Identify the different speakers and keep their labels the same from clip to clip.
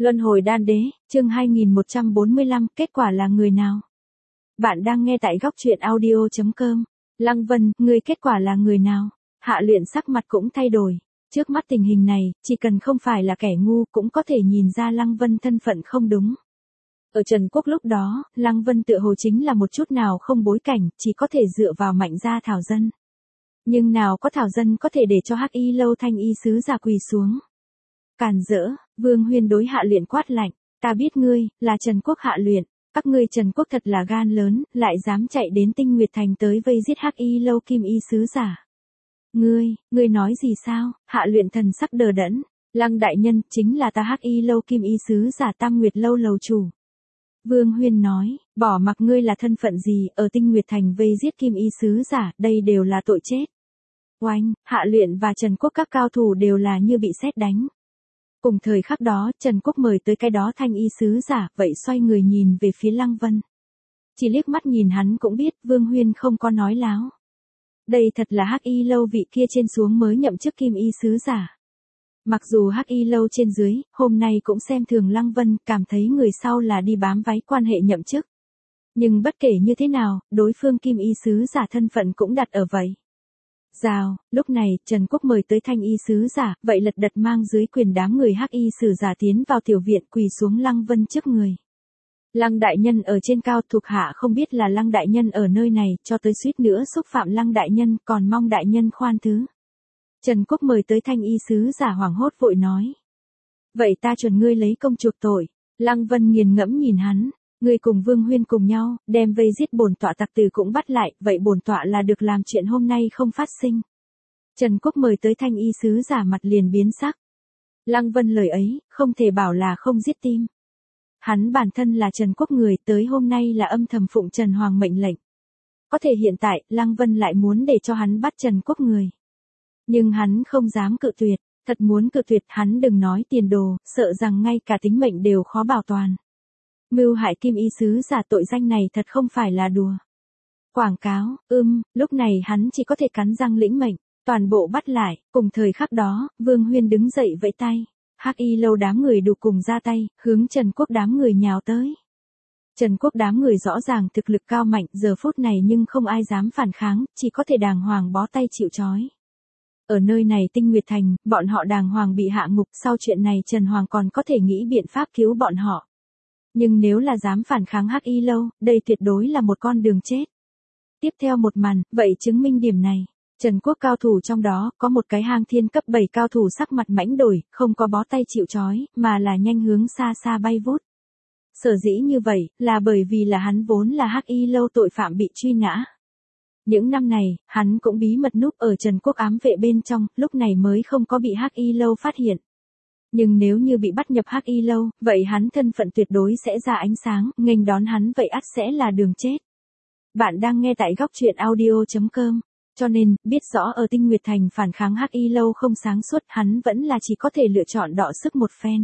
Speaker 1: Luân hồi đan đế, chương 2145, kết quả là người nào? Bạn đang nghe tại góc truyện audio.com. Lăng Vân, ngươi kết quả là người nào? Hạ Luyện sắc mặt cũng thay đổi. Trước mắt tình hình này, chỉ cần không phải là kẻ ngu cũng có thể nhìn ra Lăng Vân thân phận không đúng. Ở Trần Quốc lúc đó, Lăng Vân tựa hồ chính là một chút nào không bối cảnh, chỉ có thể dựa vào mạnh gia thảo dân. Nhưng nào có thảo dân có thể để cho Hắc Y Lâu Thanh Y sứ giả quỳ xuống. Càn rỡ, Vương Huyên đối Hạ Luyện quát lạnh, ta biết ngươi, là Trần Quốc Hạ Luyện, các ngươi Trần Quốc thật là gan lớn, lại dám chạy đến Tinh Nguyệt Thành tới vây giết Hắc Y Lâu Kim Y sứ giả. Ngươi nói gì sao? Hạ Luyện thần sắc đờ đẫn, Lăng đại nhân, chính là ta Hắc Y Lâu Kim Y sứ giả Tam Nguyệt Lâu lầu chủ. Vương Huyên nói, bỏ mặc ngươi là thân phận gì, ở Tinh Nguyệt Thành vây giết Kim Y sứ giả, đây đều là tội chết. Oanh, Hạ Luyện và Trần Quốc các cao thủ đều là như bị sét đánh. Cùng thời khắc đó, Trần Quốc mời tới cái đó Thanh Y sứ giả, vậy xoay người nhìn về phía Lăng Vân. Chỉ liếc mắt nhìn hắn cũng biết, Vương Huyên không có nói láo. Đây thật là Hắc Y Lâu vị kia trên xuống mới nhậm chức Kim Y sứ giả. Mặc dù Hắc Y Lâu trên dưới, hôm nay cũng xem thường Lăng Vân, cảm thấy người sau là đi bám váy quan hệ nhậm chức. Nhưng bất kể như thế nào, đối phương Kim Y sứ giả thân phận cũng đặt ở vậy. Rào, lúc này, Trần Quốc mời tới Thanh Y sứ giả, vậy lật đật mang dưới quyền đám người Hắc Y sứ giả tiến vào tiểu viện quỳ xuống Lăng Vân trước người. Lăng đại nhân ở trên cao, thuộc hạ không biết là Lăng đại nhân ở nơi này, cho tới suýt nữa xúc phạm Lăng đại nhân, còn mong đại nhân khoan thứ. Trần Quốc mời tới Thanh Y sứ giả hoảng hốt vội nói. Vậy ta chuẩn ngươi lấy công chuộc tội. Lăng Vân nghiền ngẫm nhìn hắn. Ngươi cùng Vương Huyên cùng nhau, đem vây giết bổn tọa tặc tử cũng bắt lại, vậy bổn tọa là được làm chuyện hôm nay không phát sinh. Trần Quốc mời tới Thanh Y sứ giả mặt liền biến sắc. Lăng Vân lời ấy, không thể bảo là không giết tim. Hắn bản thân là Trần Quốc người, tới hôm nay là âm thầm phụng Trần Hoàng mệnh lệnh. Có thể hiện tại, Lăng Vân lại muốn để cho hắn bắt Trần Quốc người. Nhưng hắn không dám cự tuyệt, thật muốn cự tuyệt hắn đừng nói tiền đồ, sợ rằng ngay cả tính mệnh đều khó bảo toàn. Mưu hại Kim Y sứ giả tội danh này thật không phải là đùa. Quảng cáo, lúc này hắn chỉ có thể cắn răng lĩnh mệnh, toàn bộ bắt lại, cùng thời khắc đó, Vương Huyên đứng dậy vẫy tay. Hắc Y Lâu đám người đủ cùng ra tay, hướng Trần Quốc đám người nhào tới. Trần Quốc đám người rõ ràng thực lực cao mạnh, giờ phút này nhưng không ai dám phản kháng, chỉ có thể đàng hoàng bó tay chịu trói. Ở nơi này Tinh Nguyệt Thành, bọn họ đàng hoàng bị hạ ngục, sau chuyện này Trần Hoàng còn có thể nghĩ biện pháp cứu bọn họ. Nhưng nếu là dám phản kháng Hắc Y Lâu, đây tuyệt đối là một con đường chết. Tiếp theo một màn, vậy chứng minh điểm này. Trần Quốc cao thủ trong đó, có một cái hang thiên cấp 7 cao thủ sắc mặt mãnh đổi, không có bó tay chịu trói, mà là nhanh hướng xa xa bay vút. Sở dĩ như vậy, là bởi vì là hắn vốn là Hắc Y Lâu tội phạm bị truy nã. Những năm này, hắn cũng bí mật núp ở Trần Quốc ám vệ bên trong, lúc này mới không có bị Hắc Y Lâu phát hiện. Nhưng nếu như bị bắt nhập Hắc Y Lâu, vậy hắn thân phận tuyệt đối sẽ ra ánh sáng, nghênh đón hắn vậy ắt sẽ là đường chết. Bạn đang nghe tại góc truyện audio.com. Cho nên, biết rõ ở Tinh Nguyệt Thành phản kháng Hắc Y Lâu không sáng suốt, hắn vẫn là chỉ có thể lựa chọn đọ sức một phen.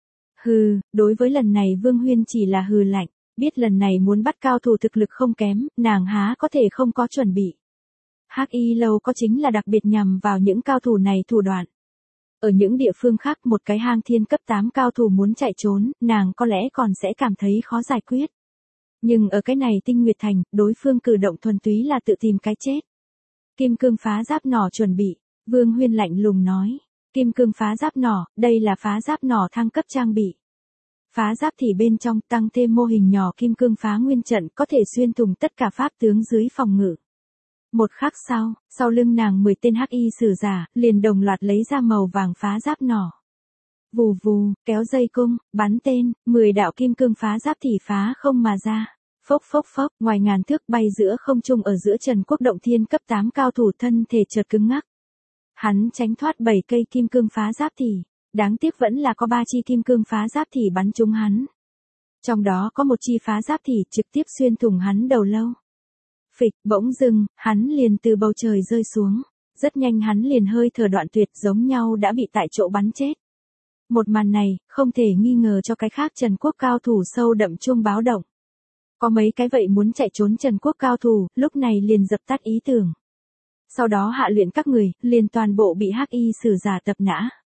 Speaker 1: Đối với lần này Vương Huyên chỉ là hừ lạnh, biết lần này muốn bắt cao thủ thực lực không kém, nàng há có thể không có chuẩn bị. Hắc Y Lâu có chính là đặc biệt nhằm vào những cao thủ này thủ đoạn. Ở những địa phương khác một cái hang thiên cấp 8 cao thủ muốn chạy trốn, nàng có lẽ còn sẽ cảm thấy khó giải quyết. Nhưng ở cái này Tinh Nguyệt Thành, đối phương cử động thuần túy là tự tìm cái chết. Kim cương phá giáp nỏ chuẩn bị, Vương Huyên lạnh lùng nói. Kim cương phá giáp nỏ, đây là phá giáp nỏ thăng cấp trang bị. Phá giáp thì bên trong tăng thêm mô hình nhỏ kim cương phá nguyên trận có thể xuyên thủng tất cả pháp tướng dưới phòng ngự. Một khắc sau lưng nàng 10 tên Hắc Y sử giả, liền đồng loạt lấy ra màu vàng phá giáp nỏ. Vù vù, kéo dây cung, bắn tên, 10 đạo kim cương phá giáp thì phá không mà ra. Phốc phốc phốc, ngoài ngàn thước bay giữa không trung ở giữa Trần Quốc động thiên cấp 8 cao thủ thân thể chợt cứng ngắc. Hắn tránh thoát 7 cây kim cương phá giáp thì, đáng tiếc vẫn là có 3 chi kim cương phá giáp thì bắn trúng hắn. Trong đó có một chi phá giáp thì trực tiếp xuyên thủng hắn đầu lâu. Phịch, bỗng dưng, hắn liền từ bầu trời rơi xuống. Rất nhanh hắn liền hơi thở đoạn tuyệt giống nhau đã bị tại chỗ bắn chết. Một màn này, không thể nghi ngờ cho cái khác Trần Quốc cao thủ sâu đậm chuông báo động. Có mấy cái vậy muốn chạy trốn Trần Quốc cao thủ, lúc này liền dập tắt ý tưởng. Sau đó Hạ Luyện các người, liền toàn bộ bị Hắc Y sử giả tập nã.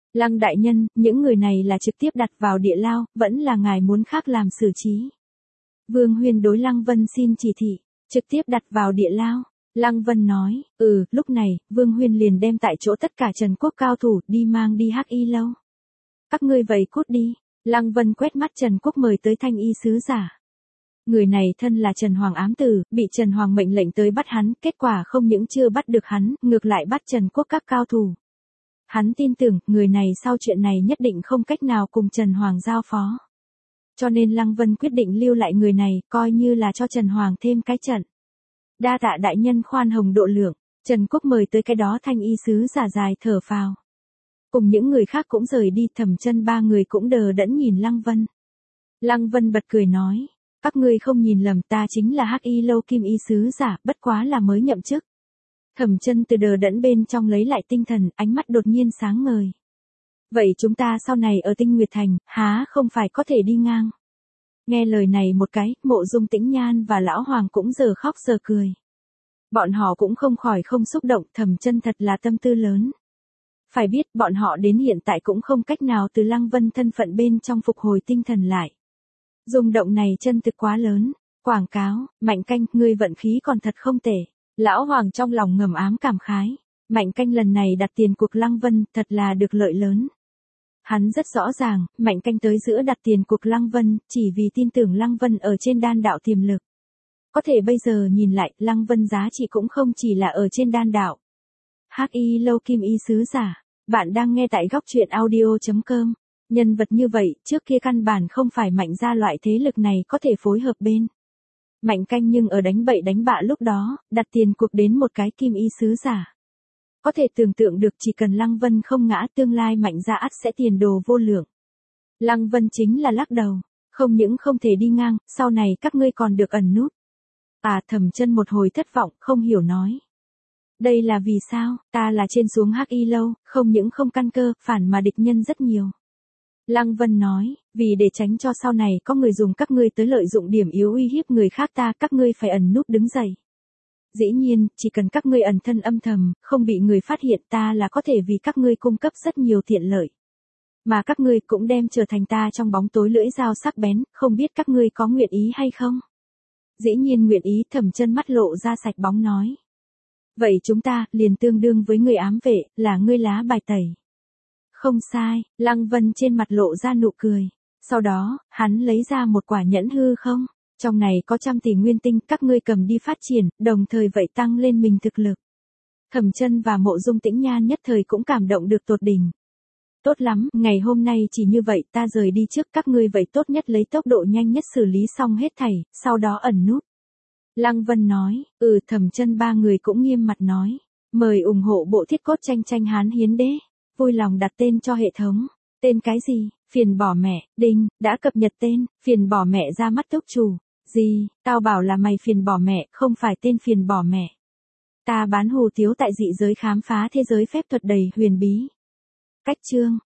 Speaker 1: Lăng đại nhân, những người này là trực tiếp đặt vào địa lao, vẫn là ngài muốn khác làm xử trí. Vương Huyên đối Lăng Vân xin chỉ thị, trực tiếp đặt vào địa lao. Lăng Vân nói, lúc này, Vương Huyên liền đem tại chỗ tất cả Trần Quốc cao thủ đi mang đi Hắc Y lâu. Các ngươi vậy cút đi. Lăng Vân quét mắt Trần Quốc mời tới Thanh Y sứ giả. Người này thân là Trần Hoàng ám tử, bị Trần Hoàng mệnh lệnh tới bắt hắn, kết quả không những chưa bắt được hắn, ngược lại bắt Trần Quốc các cao thủ. Hắn tin tưởng, người này sau chuyện này nhất định không cách nào cùng Trần Hoàng giao phó. Cho nên Lăng Vân quyết định lưu lại người này, coi như là cho Trần Hoàng thêm cái trận. Đa tạ đại nhân khoan hồng độ lượng, Trần Quốc mời tới cái đó Thanh Y sứ giả dài thở phào. Cùng những người khác cũng rời đi, Thẩm Chân ba người cũng đờ đẫn nhìn Lăng Vân. Lăng Vân bật cười nói, các ngươi không nhìn lầm, ta chính là Hắc Y lâu Kim Y sứ giả, bất quá là mới nhậm chức. Thẩm Chân từ đờ đẫn bên trong lấy lại tinh thần, ánh mắt đột nhiên sáng ngời. Vậy chúng ta sau này ở Tinh Nguyệt Thành, há không phải có thể đi ngang. Nghe lời này một cái, Mộ Dung Tĩnh Nhan và Lão Hoàng cũng giờ khóc giờ cười. Bọn họ cũng không khỏi không xúc động, Thẩm Chân thật là tâm tư lớn. Phải biết, bọn họ đến hiện tại cũng không cách nào từ Lăng Vân thân phận bên trong phục hồi tinh thần lại. Rung động này chân thực quá lớn. Quảng cáo, Mạnh Canh, ngươi vận khí còn thật không tệ. Lão Hoàng trong lòng ngầm ám cảm khái. Mạnh Canh lần này đặt tiền cuộc Lăng Vân, thật là được lợi lớn. Hắn rất rõ ràng, Mạnh Canh tới giữa đặt tiền cuộc Lăng Vân, chỉ vì tin tưởng Lăng Vân ở trên đan đạo tiềm lực. Có thể bây giờ nhìn lại, Lăng Vân giá trị cũng không chỉ là ở trên đan đạo. Hắc Y lâu Kim Y sứ giả, bạn đang nghe tại góc truyện audio.com. Nhân vật như vậy, trước kia căn bản không phải Mạnh gia loại thế lực này có thể phối hợp bên. Mạnh Canh nhưng ở đánh bậy đánh bạ lúc đó, đặt tiền cuộc đến một cái Kim Y sứ giả. Có thể tưởng tượng được chỉ cần Lăng Vân không ngã, tương lai Mạnh gia ắt sẽ tiền đồ vô lượng. Lăng Vân chính là lắc đầu, không những không thể đi ngang, sau này các ngươi còn được ẩn nút. Thẩm Chân một hồi thất vọng, không hiểu nói. Đây là vì sao, ta là trên xuống Hắc Y lâu, không những không căn cơ, phản mà địch nhân rất nhiều. Lăng Vân nói, vì để tránh cho sau này có người dùng các ngươi tới lợi dụng điểm yếu uy hiếp người khác ta, các ngươi phải ẩn núp đứng dậy. Dĩ nhiên, chỉ cần các ngươi ẩn thân âm thầm, không bị người phát hiện, ta là có thể vì các ngươi cung cấp rất nhiều tiện lợi. Mà các ngươi cũng đem trở thành ta trong bóng tối lưỡi dao sắc bén, không biết các ngươi có nguyện ý hay không? Dĩ nhiên nguyện ý, Thẩm Chân mắt lộ ra sạch bóng nói. Vậy chúng ta, liền tương đương với người ám vệ, là ngươi lá bài tẩy. Không sai, Lăng Vân trên mặt lộ ra nụ cười. Sau đó, hắn lấy ra một quả nhẫn hư không. Trong này có 100 tỷ nguyên tinh, các ngươi cầm đi phát triển, đồng thời vậy tăng lên mình thực lực. Thẩm Chân và Mộ Dung Tĩnh Nhan nhất thời cũng cảm động được tột đỉnh. Tốt lắm, ngày hôm nay chỉ như vậy, ta rời đi trước, các ngươi vậy tốt nhất lấy tốc độ nhanh nhất xử lý xong hết thảy, sau đó ẩn núp. Lăng Vân nói, Thẩm Chân ba người cũng nghiêm mặt nói, mời ủng hộ bộ thiết cốt tranh tranh Hán Hiến Đế, vui lòng đặt tên cho hệ thống. Tên cái gì? Phiền bỏ mẹ, đinh, đã cập nhật tên, phiền bỏ mẹ ra mắt túc chủ. Gì, tao bảo là mày phiền bỏ mẹ, không phải tên phiền bỏ mẹ. Ta bán hủ tiếu tại dị giới khám phá thế giới phép thuật đầy huyền bí. Cách chương